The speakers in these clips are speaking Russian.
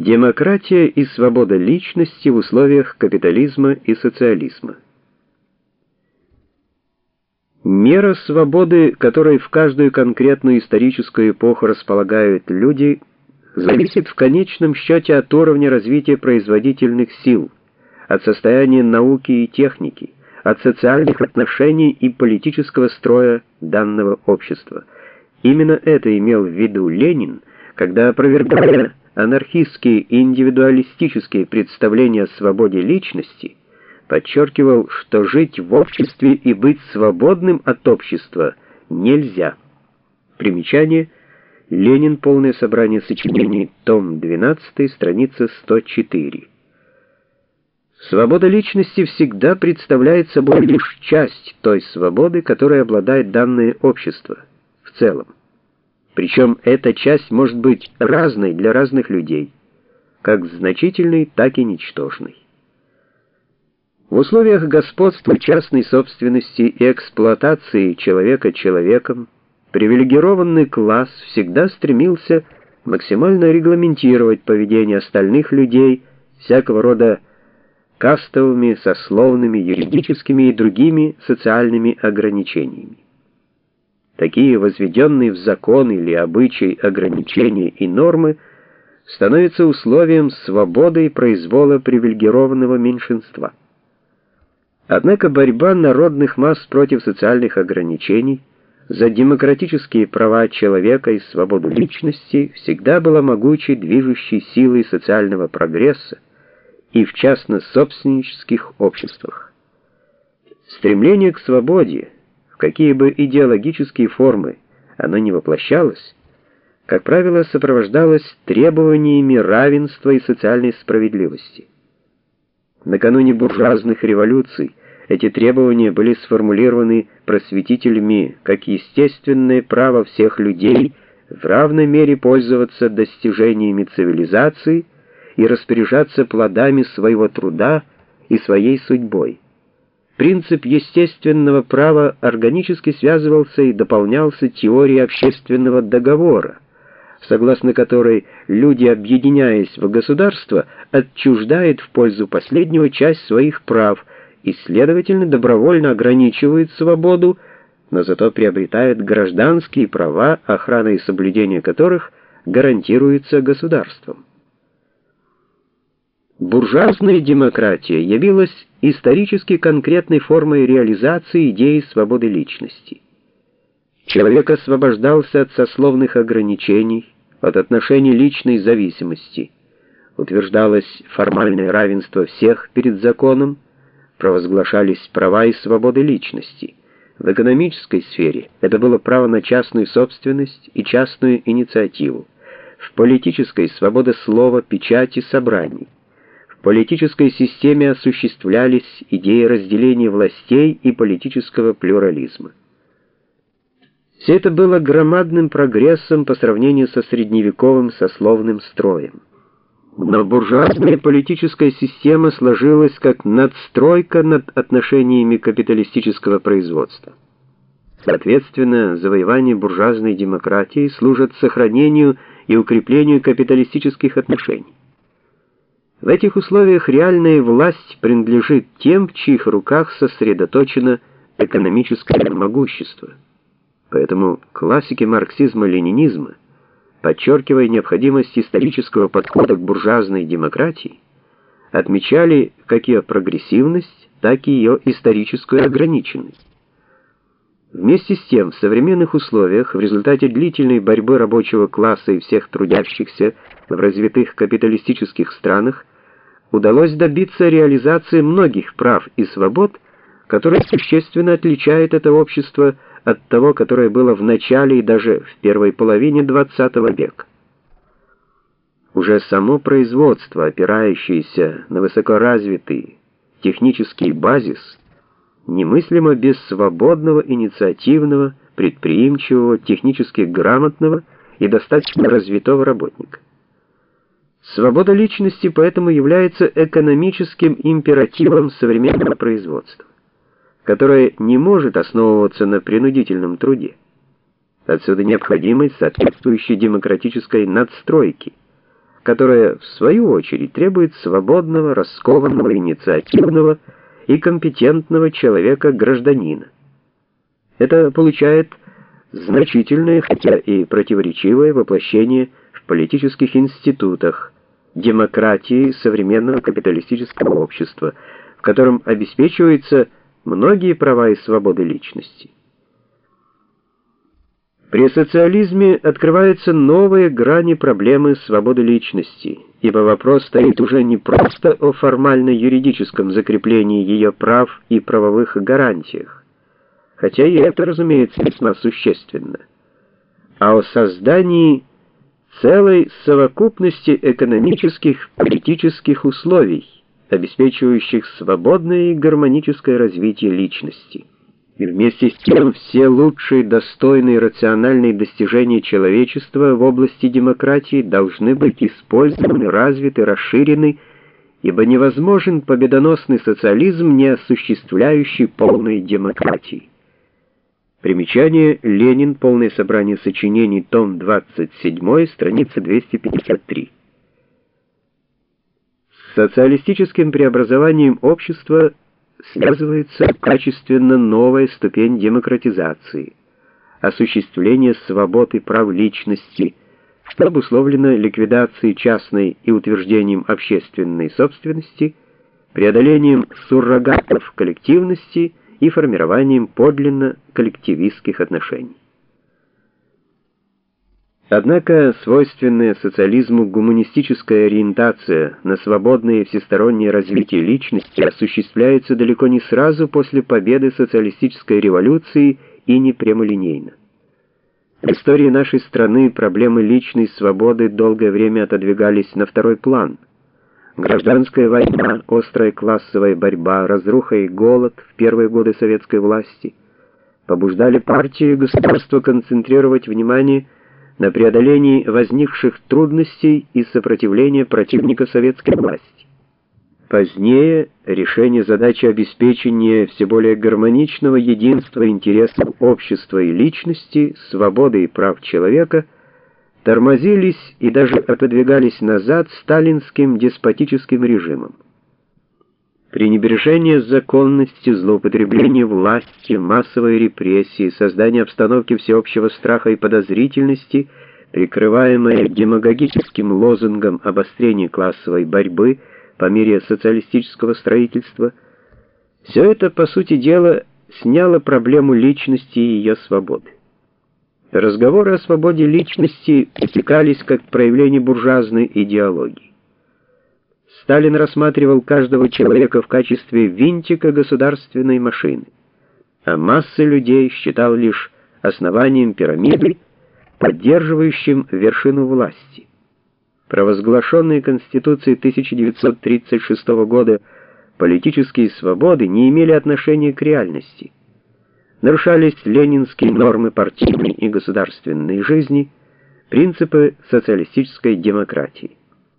Демократия и свобода личности в условиях капитализма и социализма. Мера свободы, которой в каждую конкретную историческую эпоху располагают люди, зависит в конечном счете от уровня развития производительных сил, от состояния науки и техники, от социальных отношений и политического строя данного общества. Именно это имел в виду Ленин, когда, опровергая анархистские и индивидуалистические представления о свободе личности, подчеркивал, что жить в обществе и быть свободным от общества нельзя. Примечание. Ленин. Полное собрание сочинений. Том 12. Страница 104. Свобода личности всегда представляет собой лишь часть той свободы, которой обладает данное общество в целом. Причем эта часть может быть разной для разных людей, как значительной, так и ничтожной. В условиях господства частной собственности и эксплуатации человека человеком, привилегированный класс всегда стремился максимально регламентировать поведение остальных людей всякого рода кастовыми, сословными, юридическими и другими социальными ограничениями. Такие возведенные в закон или обычай ограничения и нормы становятся условием свободы и произвола привилегированного меньшинства. Однако борьба народных масс против социальных ограничений за демократические права человека и свободу личности всегда была могучей движущей силой социального прогресса и в частно-собственнических обществах. Стремление к свободе, в какие бы идеологические формы оно ни воплощалось, как правило, сопровождалось требованиями равенства и социальной справедливости. Накануне буржуазных революций эти требования были сформулированы просветителями как естественное право всех людей в равной мере пользоваться достижениями цивилизации и распоряжаться плодами своего труда и своей судьбой. Принцип естественного права органически связывался и дополнялся теорией общественного договора, согласно которой люди, объединяясь в государство, отчуждают в пользу последнего часть своих прав и, следовательно, добровольно ограничивают свободу, но зато приобретают гражданские права, охрана и соблюдение которых гарантируется государством. Буржуазная демократия явилась исторически конкретной формой реализации идеи свободы личности. Человек освобождался от сословных ограничений, от отношений личной зависимости. Утверждалось формальное равенство всех перед законом, провозглашались права и свободы личности. В экономической сфере это было право на частную собственность и частную инициативу. В политической — свобода слова, печати, собраний. В политической системе осуществлялись идеи разделения властей и политического плюрализма. Все это было громадным прогрессом по сравнению со средневековым сословным строем. Но буржуазная политическая система сложилась как надстройка над отношениями капиталистического производства. Соответственно, завоевания буржуазной демократии служат сохранению и укреплению капиталистических отношений. В этих условиях реальная власть принадлежит тем, в чьих руках сосредоточено экономическое могущество. Поэтому классики марксизма-ленинизма, подчеркивая необходимость исторического подхода к буржуазной демократии, отмечали как ее прогрессивность, так и ее историческую ограниченность. Вместе с тем, в современных условиях, в результате длительной борьбы рабочего класса и всех трудящихся в развитых капиталистических странах, удалось добиться реализации многих прав и свобод, которые существенно отличают это общество от того, которое было в начале и даже в первой половине XX века. Уже само производство, опирающееся на высокоразвитый технический базис, немыслимо без свободного, инициативного, предприимчивого, технически грамотного и достаточно развитого работника. Свобода личности поэтому является экономическим императивом современного производства, которое не может основываться на принудительном труде. Отсюда необходимость соответствующей демократической надстройки, которая, в свою очередь, требует свободного, раскованного, инициативного и компетентного человека-гражданина. Это получает значительное, хотя и противоречивое воплощение в политических институтах, демократии современного капиталистического общества, в котором обеспечиваются многие права и свободы личности. При социализме открываются новые грани проблемы свободы личности, ибо вопрос стоит уже не просто о формально-юридическом закреплении ее прав и правовых гарантиях, хотя и это, разумеется, весьма существенно, а о создании целой совокупности экономических, политических условий, обеспечивающих свободное и гармоническое развитие личности. И вместе с тем все лучшие, достойные, рациональные достижения человечества в области демократии должны быть использованы, развиты, расширены, ибо невозможен победоносный социализм, не осуществляющий полной демократии. Примечание: Ленин. Полное собрание сочинений. Том 27. Страница 253. С социалистическим преобразованием общества связывается качественно новая ступень демократизации, осуществление свобод и прав личности, что обусловлено ликвидацией частной и утверждением общественной собственности, преодолением суррогатов коллективности и формированием подлинно коллективистских отношений. Однако свойственная социализму гуманистическая ориентация на свободное и всестороннее развитие личности осуществляется далеко не сразу после победы социалистической революции и не прямолинейно. В истории нашей страны проблемы личной свободы долгое время отодвигались на второй план. Гражданская война, острая классовая борьба, разруха и голод в первые годы советской власти побуждали партии и государство концентрировать внимание на преодолении возникших трудностей и сопротивления противников советской власти. Позднее решение задачи обеспечения все более гармоничного единства интересов общества и личности, свободы и прав человека тормозились и даже отодвигались назад сталинским деспотическим режимом. Пренебрежение законностью, злоупотребление властью, массовые репрессии, создание обстановки всеобщего страха и подозрительности, прикрываемое демагогическим лозунгом обострения классовой борьбы по мере социалистического строительства, все это, по сути дела, сняло проблему личности и ее свободы. Разговоры о свободе личности пресекались как проявление буржуазной идеологии. Сталин рассматривал каждого человека в качестве винтика государственной машины, а массы людей считал лишь основанием пирамиды, поддерживающим вершину власти. Провозглашенные Конституцией 1936 года политические свободы не имели отношения к реальности. Нарушались ленинские нормы партийной и государственной жизни, принципы социалистической демократии.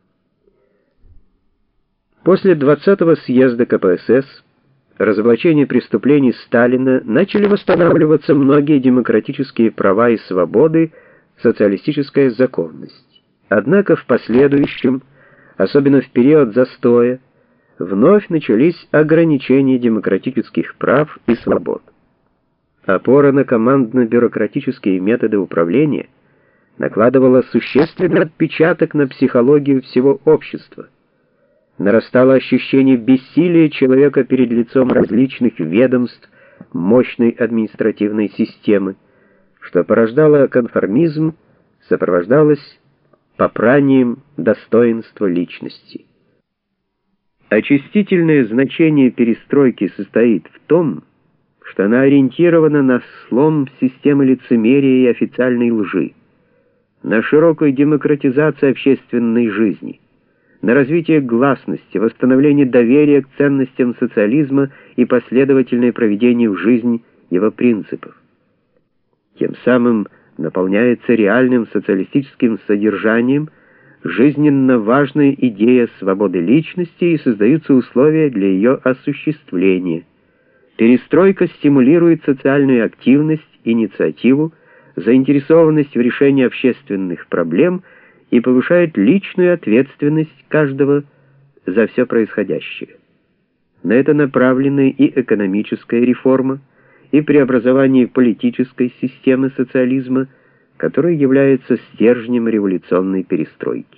После 20-го съезда КПСС, разоблачения преступлений Сталина, начали восстанавливаться многие демократические права и свободы, социалистическая законность. Однако в последующем, особенно в период застоя, вновь начались ограничения демократических прав и свобод. Опора на командно-бюрократические методы управления накладывала существенный отпечаток на психологию всего общества. Нарастало ощущение бессилия человека перед лицом различных ведомств, мощной административной системы, что порождало конформизм, сопровождалось попранием достоинства личности. Очистительное значение перестройки состоит в том, что она ориентирована на слом системы лицемерия и официальной лжи, на широкую демократизацию общественной жизни, на развитие гласности, восстановление доверия к ценностям социализма и последовательное проведение в жизнь его принципов. Тем самым наполняется реальным социалистическим содержанием жизненно важная идея свободы личности и создаются условия для ее осуществления. Перестройка стимулирует социальную активность, инициативу, заинтересованность в решении общественных проблем и повышает личную ответственность каждого за все происходящее. На это направлены и экономическая реформа, и преобразование политической системы социализма, который является стержнем революционной перестройки.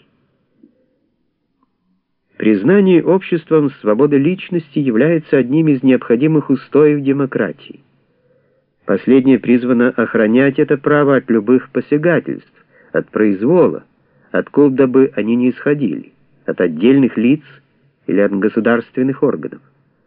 Признание обществом свободы личности является одним из необходимых устоев демократии. Последнее призвано охранять это право от любых посягательств, от произвола, откуда бы они ни исходили, от отдельных лиц или от государственных органов.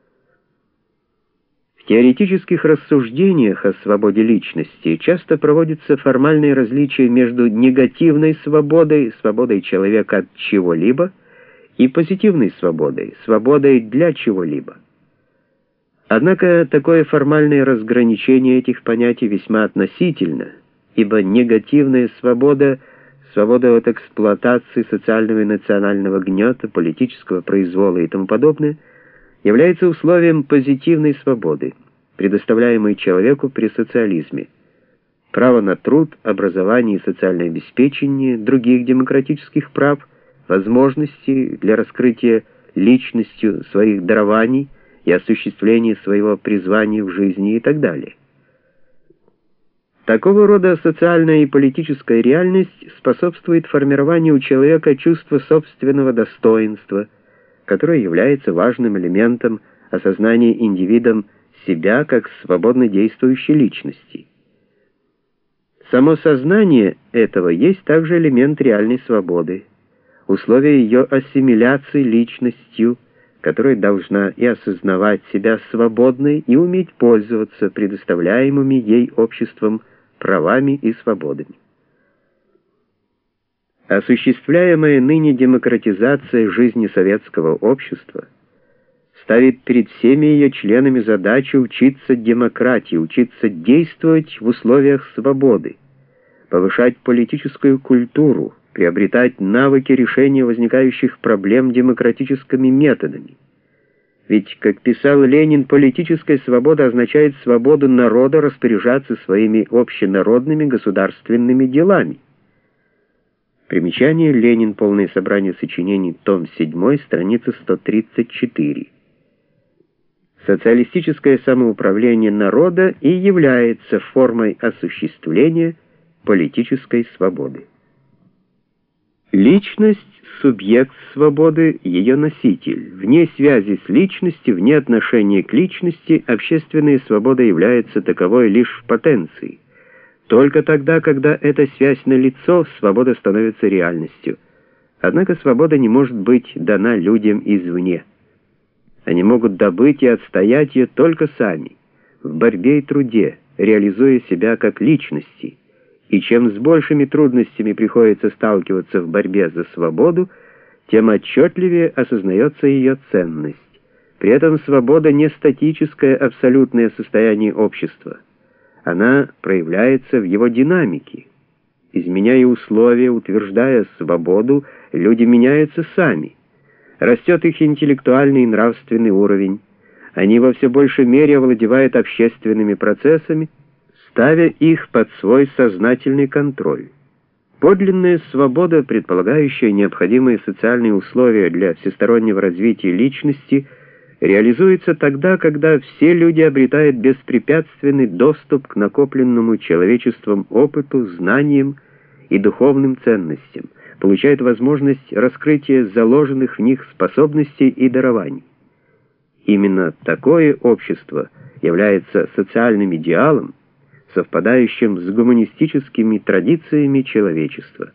В теоретических рассуждениях о свободе личности часто проводятся формальные различия между негативной свободой, свободой человека от чего-либо, и позитивной свободой, свободой для чего-либо. Однако такое формальное разграничение этих понятий весьма относительно, ибо негативная свобода, свобода от эксплуатации социального и национального гнета, политического произвола и тому подобное, является условием позитивной свободы, предоставляемой человеку при социализме. Право на труд, образование и социальное обеспечение других демократических прав, возможности для раскрытия личностью своих дарований и осуществления своего призвания в жизни и так далее. Такого рода социальная и политическая реальность способствует формированию у человека чувства собственного достоинства, которое является важным элементом осознания индивидом себя как свободно действующей личности. Само сознание этого есть также элемент реальной свободы, условие ее ассимиляции личностью, которая должна и осознавать себя свободной, и уметь пользоваться предоставляемыми ей обществом правами и свободами. Осуществляемая ныне демократизация жизни советского общества ставит перед всеми ее членами задачу учиться демократии, учиться действовать в условиях свободы, повышать политическую культуру, приобретать навыки решения возникающих проблем демократическими методами. Ведь, как писал Ленин, политическая свобода означает свободу народа распоряжаться своими общенародными государственными делами. Примечание: Ленин. Полное собрание сочинений. Том 7. Страница 134. Социалистическое самоуправление народа и является формой осуществления политической свободы. Личность — субъект свободы, ее носитель. Вне связи с личностью, вне отношения к личности, общественная свобода является таковой лишь в потенции. Только тогда, когда эта связь налицо, свобода становится реальностью. Однако свобода не может быть дана людям извне. Они могут добыть и отстоять ее только сами, в борьбе и труде, реализуя себя как личности. И чем с большими трудностями приходится сталкиваться в борьбе за свободу, тем отчетливее осознается ее ценность. При этом свобода не статическое абсолютное состояние общества. Она проявляется в его динамике. Изменяя условия, утверждая свободу, люди меняются сами. Растет их интеллектуальный и нравственный уровень. Они во все большей мере овладевают общественными процессами, ставя их под свой сознательный контроль. Подлинная свобода, предполагающая необходимые социальные условия для всестороннего развития личности, реализуется тогда, когда все люди обретают беспрепятственный доступ к накопленному человечеством опыту, знаниям и духовным ценностям, получают возможность раскрытия заложенных в них способностей и дарований. Именно такое общество является социальным идеалом, совпадающим с гуманистическими традициями человечества.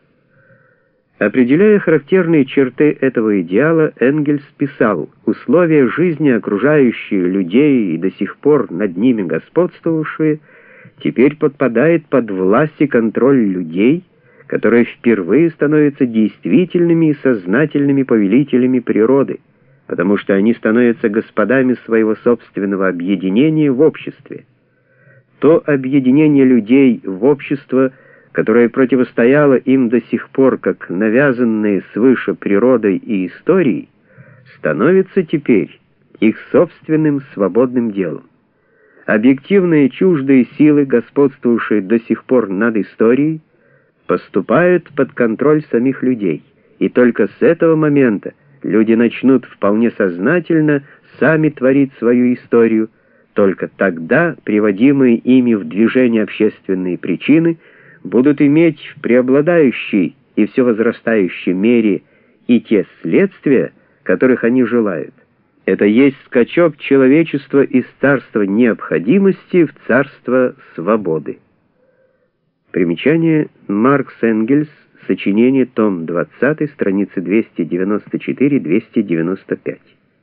Определяя характерные черты этого идеала, Энгельс писал: «Условия жизни, окружающие людей и до сих пор над ними господствовавшие, теперь подпадают под власть и контроль людей, которые впервые становятся действительными и сознательными повелителями природы, потому что они становятся господами своего собственного объединения в обществе. То объединение людей в общество, которое противостояло им до сих пор как навязанное свыше природой и историей, становится теперь их собственным свободным делом. Объективные чуждые силы, господствовавшие до сих пор над историей, поступают под контроль самих людей, и только с этого момента люди начнут вполне сознательно сами творить свою историю. Только тогда приводимые ими в движение общественные причины будут иметь в преобладающей и все возрастающей мере и те следствия, которых они желают. Это есть скачок человечества из царства необходимости в царство свободы. Примечание: Маркс Энгельс, сочинение, том 20, страницы 294-295.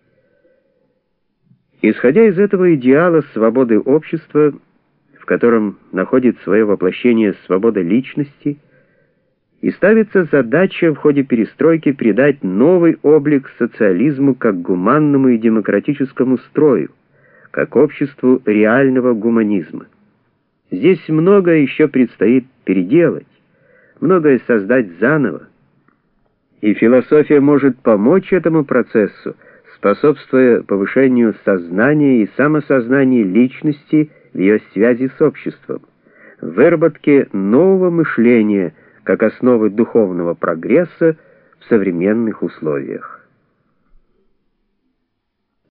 Исходя из этого идеала свободы общества, в котором находит свое воплощение свобода личности, и ставится задача в ходе перестройки придать новый облик социализму как гуманному и демократическому строю, как обществу реального гуманизма. Здесь многое еще предстоит переделать, многое создать заново, и философия может помочь этому процессу, способствуя повышению сознания и самосознания личности в ее связи с обществом, выработке нового мышления как основы духовного прогресса в современных условиях.